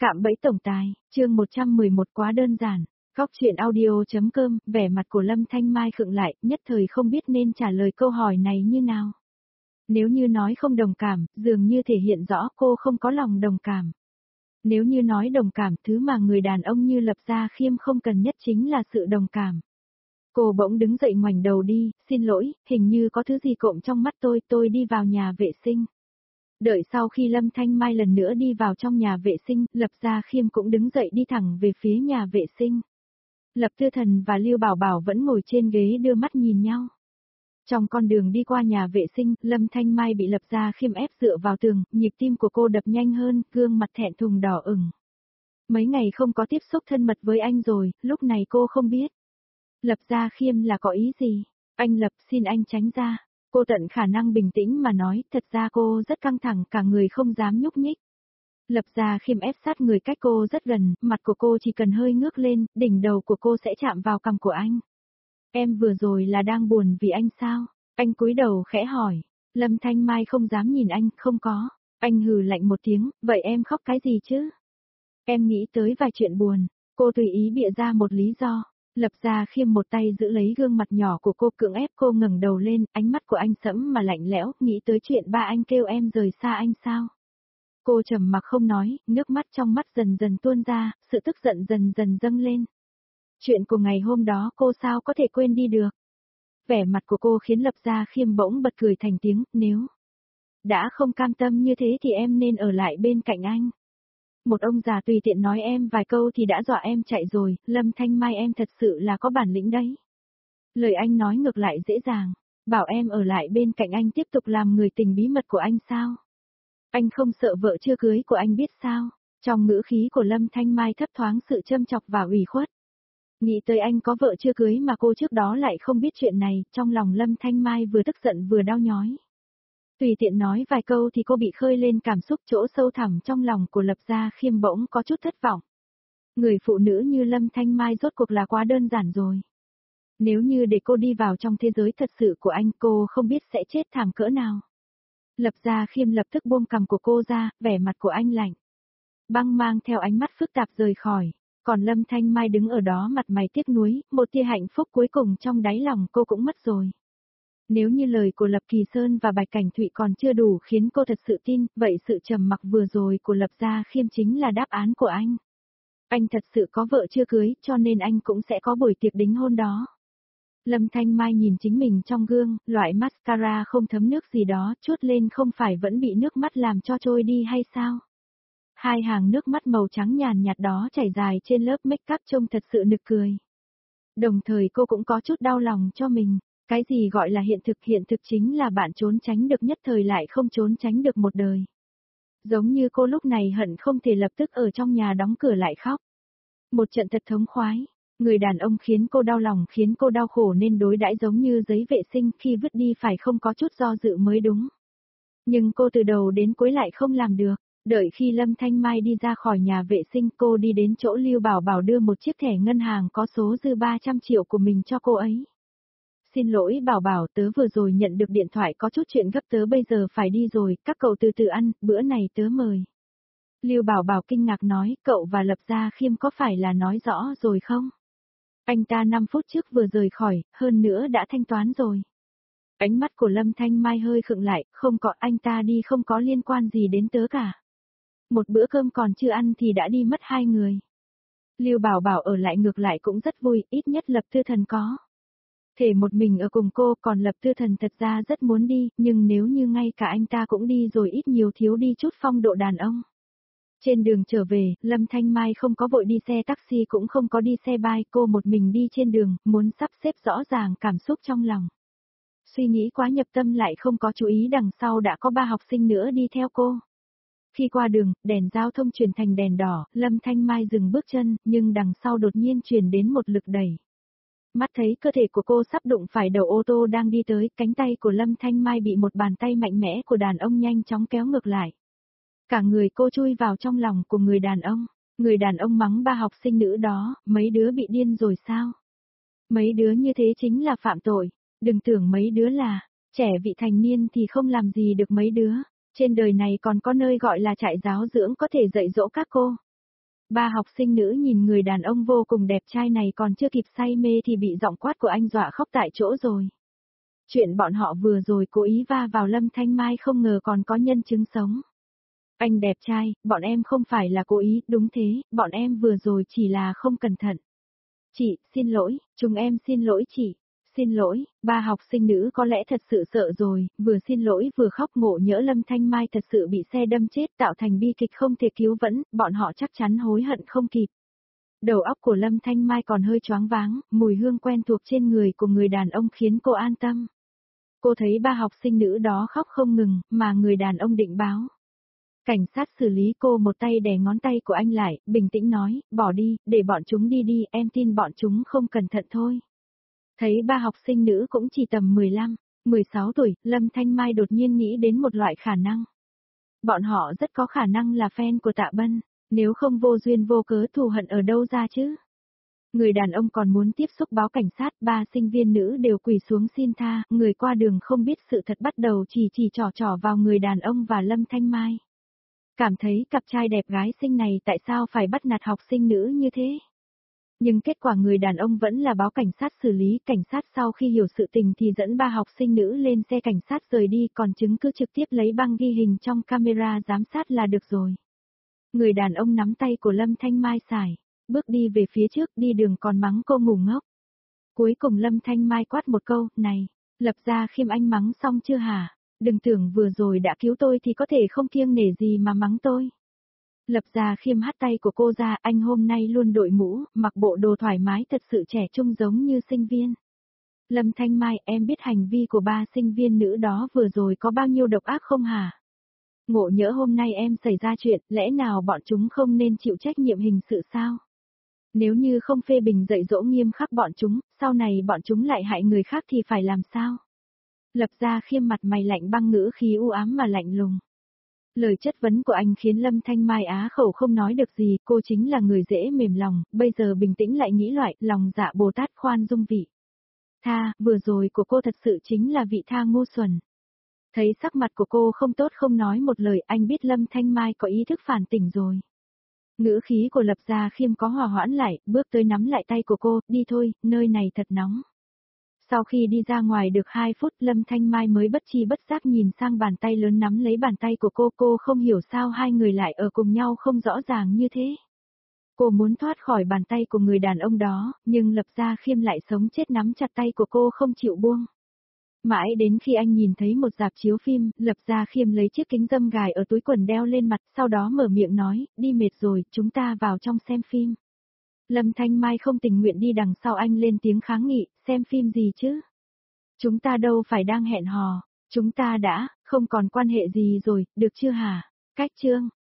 Cạm bẫy tổng tài, chương 111 quá đơn giản. Góc truyện audio.com, vẻ mặt của Lâm Thanh Mai khựng lại, nhất thời không biết nên trả lời câu hỏi này như nào. Nếu như nói không đồng cảm, dường như thể hiện rõ cô không có lòng đồng cảm. Nếu như nói đồng cảm, thứ mà người đàn ông như Lập Gia Khiêm không cần nhất chính là sự đồng cảm. Cô bỗng đứng dậy ngoảnh đầu đi, xin lỗi, hình như có thứ gì cộm trong mắt tôi đi vào nhà vệ sinh. Đợi sau khi Lâm Thanh Mai lần nữa đi vào trong nhà vệ sinh, Lập Gia Khiêm cũng đứng dậy đi thẳng về phía nhà vệ sinh. Lập Tư Thần và Lưu Bảo Bảo vẫn ngồi trên ghế đưa mắt nhìn nhau. Trong con đường đi qua nhà vệ sinh, Lâm Thanh Mai bị Lập Gia Khiêm ép dựa vào tường, nhịp tim của cô đập nhanh hơn, gương mặt thẹn thùng đỏ ửng. Mấy ngày không có tiếp xúc thân mật với anh rồi, lúc này cô không biết. Lập Gia Khiêm là có ý gì? Anh Lập, xin anh tránh ra. Cô tận khả năng bình tĩnh mà nói, thật ra cô rất căng thẳng, cả người không dám nhúc nhích. Lập Gia Khiêm ép sát người cách cô rất gần, mặt của cô chỉ cần hơi ngước lên, đỉnh đầu của cô sẽ chạm vào cằm của anh. Em vừa rồi là đang buồn vì anh sao? Anh cúi đầu khẽ hỏi. Lâm Thanh Mai không dám nhìn anh, không có. Anh hừ lạnh một tiếng, vậy em khóc cái gì chứ? Em nghĩ tới vài chuyện buồn. Cô tùy ý bịa ra một lý do. Lập Gia Khiêm một tay giữ lấy gương mặt nhỏ của cô, cưỡng ép cô ngẩng đầu lên, ánh mắt của anh sẫm mà lạnh lẽo, nghĩ tới chuyện ba anh kêu em rời xa anh sao? Cô trầm mặc không nói, nước mắt trong mắt dần dần tuôn ra, sự tức giận dần dần dâng lên. Chuyện của ngày hôm đó cô sao có thể quên đi được? Vẻ mặt của cô khiến Lập Gia Khiêm bỗng bật cười thành tiếng, nếu đã không cam tâm như thế thì em nên ở lại bên cạnh anh. Một ông già tùy tiện nói em vài câu thì đã dọa em chạy rồi, Lâm Thanh Mai em thật sự là có bản lĩnh đấy. Lời anh nói ngược lại dễ dàng, bảo em ở lại bên cạnh anh tiếp tục làm người tình bí mật của anh sao? Anh không sợ vợ chưa cưới của anh biết sao? Trong ngữ khí của Lâm Thanh Mai thấp thoáng sự châm chọc và ủy khuất. Nghĩ tới anh có vợ chưa cưới mà cô trước đó lại không biết chuyện này, trong lòng Lâm Thanh Mai vừa tức giận vừa đau nhói. Tùy tiện nói vài câu thì cô bị khơi lên cảm xúc chỗ sâu thẳm trong lòng của Lập Gia Khiêm bỗng có chút thất vọng. Người phụ nữ như Lâm Thanh Mai rốt cuộc là quá đơn giản rồi. Nếu như để cô đi vào trong thế giới thật sự của anh, cô không biết sẽ chết thảm cỡ nào. Lập Gia Khiêm lập tức buông cằm của cô ra, vẻ mặt của anh lạnh. Băng mang theo ánh mắt phức tạp rời khỏi. Còn Lâm Thanh Mai đứng ở đó mặt mày tiếc nuối, một tia hạnh phúc cuối cùng trong đáy lòng cô cũng mất rồi. Nếu như lời của Lập Kỳ Sơn và Bạch Cảnh Thụy còn chưa đủ khiến cô thật sự tin, vậy sự trầm mặc vừa rồi của Lập Gia Khiêm chính là đáp án của anh. Anh thật sự có vợ chưa cưới, cho nên anh cũng sẽ có buổi tiệc đính hôn đó. Lâm Thanh Mai nhìn chính mình trong gương, loại mascara không thấm nước gì đó, chuốt lên không phải vẫn bị nước mắt làm cho trôi đi hay sao? Hai hàng nước mắt màu trắng nhàn nhạt đó chảy dài trên lớp make up trông thật sự nực cười. Đồng thời cô cũng có chút đau lòng cho mình. Cái gì gọi là hiện thực chính là bạn trốn tránh được nhất thời lại không trốn tránh được một đời. Giống như cô lúc này hận không thể lập tức ở trong nhà đóng cửa lại khóc. Một trận thật thống khoái. Người đàn ông khiến cô đau lòng, khiến cô đau khổ nên đối đãi giống như giấy vệ sinh, khi vứt đi phải không có chút do dự mới đúng. Nhưng cô từ đầu đến cuối lại không làm được. Đợi khi Lâm Thanh Mai đi ra khỏi nhà vệ sinh, cô đi đến chỗ Lưu Bảo Bảo đưa một chiếc thẻ ngân hàng có số dư 300 triệu của mình cho cô ấy. Xin lỗi Bảo Bảo, tớ vừa rồi nhận được điện thoại có chút chuyện gấp, tớ bây giờ phải đi rồi, các cậu từ từ ăn, bữa này tớ mời. Lưu Bảo Bảo kinh ngạc nói, cậu và Lập Gia Khiêm có phải là nói rõ rồi không? Anh ta 5 phút trước vừa rời khỏi, hơn nữa đã thanh toán rồi. Ánh mắt của Lâm Thanh Mai hơi khựng lại, không có, anh ta đi không có liên quan gì đến tớ cả. Một bữa cơm còn chưa ăn thì đã đi mất 2 người. Lưu Bảo Bảo ở lại ngược lại cũng rất vui, ít nhất Lập Tư Thần có thể một mình ở cùng cô, còn Lập Tư Thần thật ra rất muốn đi, nhưng nếu như ngay cả anh ta cũng đi rồi ít nhiều thiếu đi chút phong độ đàn ông. Trên đường trở về, Lâm Thanh Mai không có vội đi xe taxi cũng không có đi xe bike, cô một mình đi trên đường, muốn sắp xếp rõ ràng cảm xúc trong lòng. Suy nghĩ quá nhập tâm lại không có chú ý đằng sau đã có 3 học sinh nữa đi theo cô. Khi qua đường, đèn giao thông chuyển thành đèn đỏ, Lâm Thanh Mai dừng bước chân, nhưng đằng sau đột nhiên truyền đến một lực đẩy. Mắt thấy cơ thể của cô sắp đụng phải đầu ô tô đang đi tới, cánh tay của Lâm Thanh Mai bị một bàn tay mạnh mẽ của đàn ông nhanh chóng kéo ngược lại. Cả người cô chui vào trong lòng của người đàn ông mắng 3 học sinh nữ đó, mấy đứa bị điên rồi sao? Mấy đứa như thế chính là phạm tội, đừng tưởng mấy đứa là trẻ vị thành niên thì không làm gì được mấy đứa, trên đời này còn có nơi gọi là trại giáo dưỡng có thể dạy dỗ các cô. Ba học sinh nữ nhìn người đàn ông vô cùng đẹp trai này còn chưa kịp say mê thì bị giọng quát của anh dọa khóc tại chỗ rồi. Chuyện bọn họ vừa rồi cố ý va vào Lâm Thanh Mai không ngờ còn có nhân chứng sống. Anh đẹp trai, bọn em không phải là cố ý, đúng thế, bọn em vừa rồi chỉ là không cẩn thận. Chị, xin lỗi, chúng em xin lỗi chị. Xin lỗi, ba học sinh nữ có lẽ thật sự sợ rồi, vừa xin lỗi vừa khóc ngộ nhỡ Lâm Thanh Mai thật sự bị xe đâm chết tạo thành bi kịch không thể cứu vãn, bọn họ chắc chắn hối hận không kịp. Đầu óc của Lâm Thanh Mai còn hơi choáng váng, mùi hương quen thuộc trên người của người đàn ông khiến cô an tâm. Cô thấy ba học sinh nữ đó khóc không ngừng, mà người đàn ông định báo. Cảnh sát xử lý cô một tay đè ngón tay của anh lại, bình tĩnh nói, bỏ đi, để bọn chúng đi đi, em tin bọn chúng không cẩn thận thôi. Thấy ba học sinh nữ cũng chỉ tầm 15, 16 tuổi, Lâm Thanh Mai đột nhiên nghĩ đến một loại khả năng. Bọn họ rất có khả năng là fan của Tạ Bân, nếu không vô duyên vô cớ thù hận ở đâu ra chứ. Người đàn ông còn muốn tiếp xúc báo cảnh sát, ba sinh viên nữ đều quỳ xuống xin tha, người qua đường không biết sự thật bắt đầu chỉ trỏ vào người đàn ông và Lâm Thanh Mai. Cảm thấy cặp trai đẹp gái xinh này tại sao phải bắt nạt học sinh nữ như thế. Nhưng kết quả người đàn ông vẫn là báo cảnh sát xử lý, cảnh sát sau khi hiểu sự tình thì dẫn ba học sinh nữ lên xe cảnh sát rời đi, còn chứng cứ trực tiếp lấy băng ghi hình trong camera giám sát là được rồi. Người đàn ông nắm tay của Lâm Thanh Mai xài, bước đi về phía trước, đi đường còn mắng cô ngu ngốc. Cuối cùng Lâm Thanh Mai quát một câu, này, Lập Gia Khiêm anh mắng xong chưa hả? Đừng tưởng vừa rồi đã cứu tôi thì có thể không kiêng nể gì mà mắng tôi. Lập Gia Khiêm hất tay của cô ra, anh hôm nay luôn đội mũ, mặc bộ đồ thoải mái thật sự trẻ trung giống như sinh viên. Lâm Thanh Mai, em biết hành vi của ba sinh viên nữ đó vừa rồi có bao nhiêu độc ác không hả? Ngộ nhỡ hôm nay em xảy ra chuyện, lẽ nào bọn chúng không nên chịu trách nhiệm hình sự sao? Nếu như không phê bình dạy dỗ nghiêm khắc bọn chúng, sau này bọn chúng lại hại người khác thì phải làm sao? Lập Gia Khiêm mặt mày lạnh băng, ngữ khí u ám mà lạnh lùng. Lời chất vấn của anh khiến Lâm Thanh Mai á khẩu không nói được gì, cô chính là người dễ mềm lòng, bây giờ bình tĩnh lại nghĩ loại, lòng dạ Bồ Tát khoan dung vị. Tha, vừa rồi của cô thật sự chính là vị tha ngu xuẩn. Thấy sắc mặt của cô không tốt không nói một lời, anh biết Lâm Thanh Mai có ý thức phản tỉnh rồi. Ngữ khí của Lập Gia Khiêm có hòa hoãn lại, bước tới nắm lại tay của cô, đi thôi, nơi này thật nóng. Sau khi đi ra ngoài được 2 phút, Lâm Thanh Mai mới bất chi bất giác nhìn sang bàn tay lớn nắm lấy bàn tay của cô không hiểu sao hai người lại ở cùng nhau không rõ ràng như thế. Cô muốn thoát khỏi bàn tay của người đàn ông đó, nhưng Lập Gia Khiêm lại sống chết nắm chặt tay của cô không chịu buông. Mãi đến khi anh nhìn thấy một rạp chiếu phim, Lập Gia Khiêm lấy chiếc kính râm gài ở túi quần đeo lên mặt, sau đó mở miệng nói, đi mệt rồi, chúng ta vào trong xem phim. Lâm Thanh Mai không tình nguyện đi đằng sau anh lên tiếng kháng nghị, xem phim gì chứ? Chúng ta đâu phải đang hẹn hò, chúng ta đã, không còn quan hệ gì rồi, được chưa hả? Cách chương.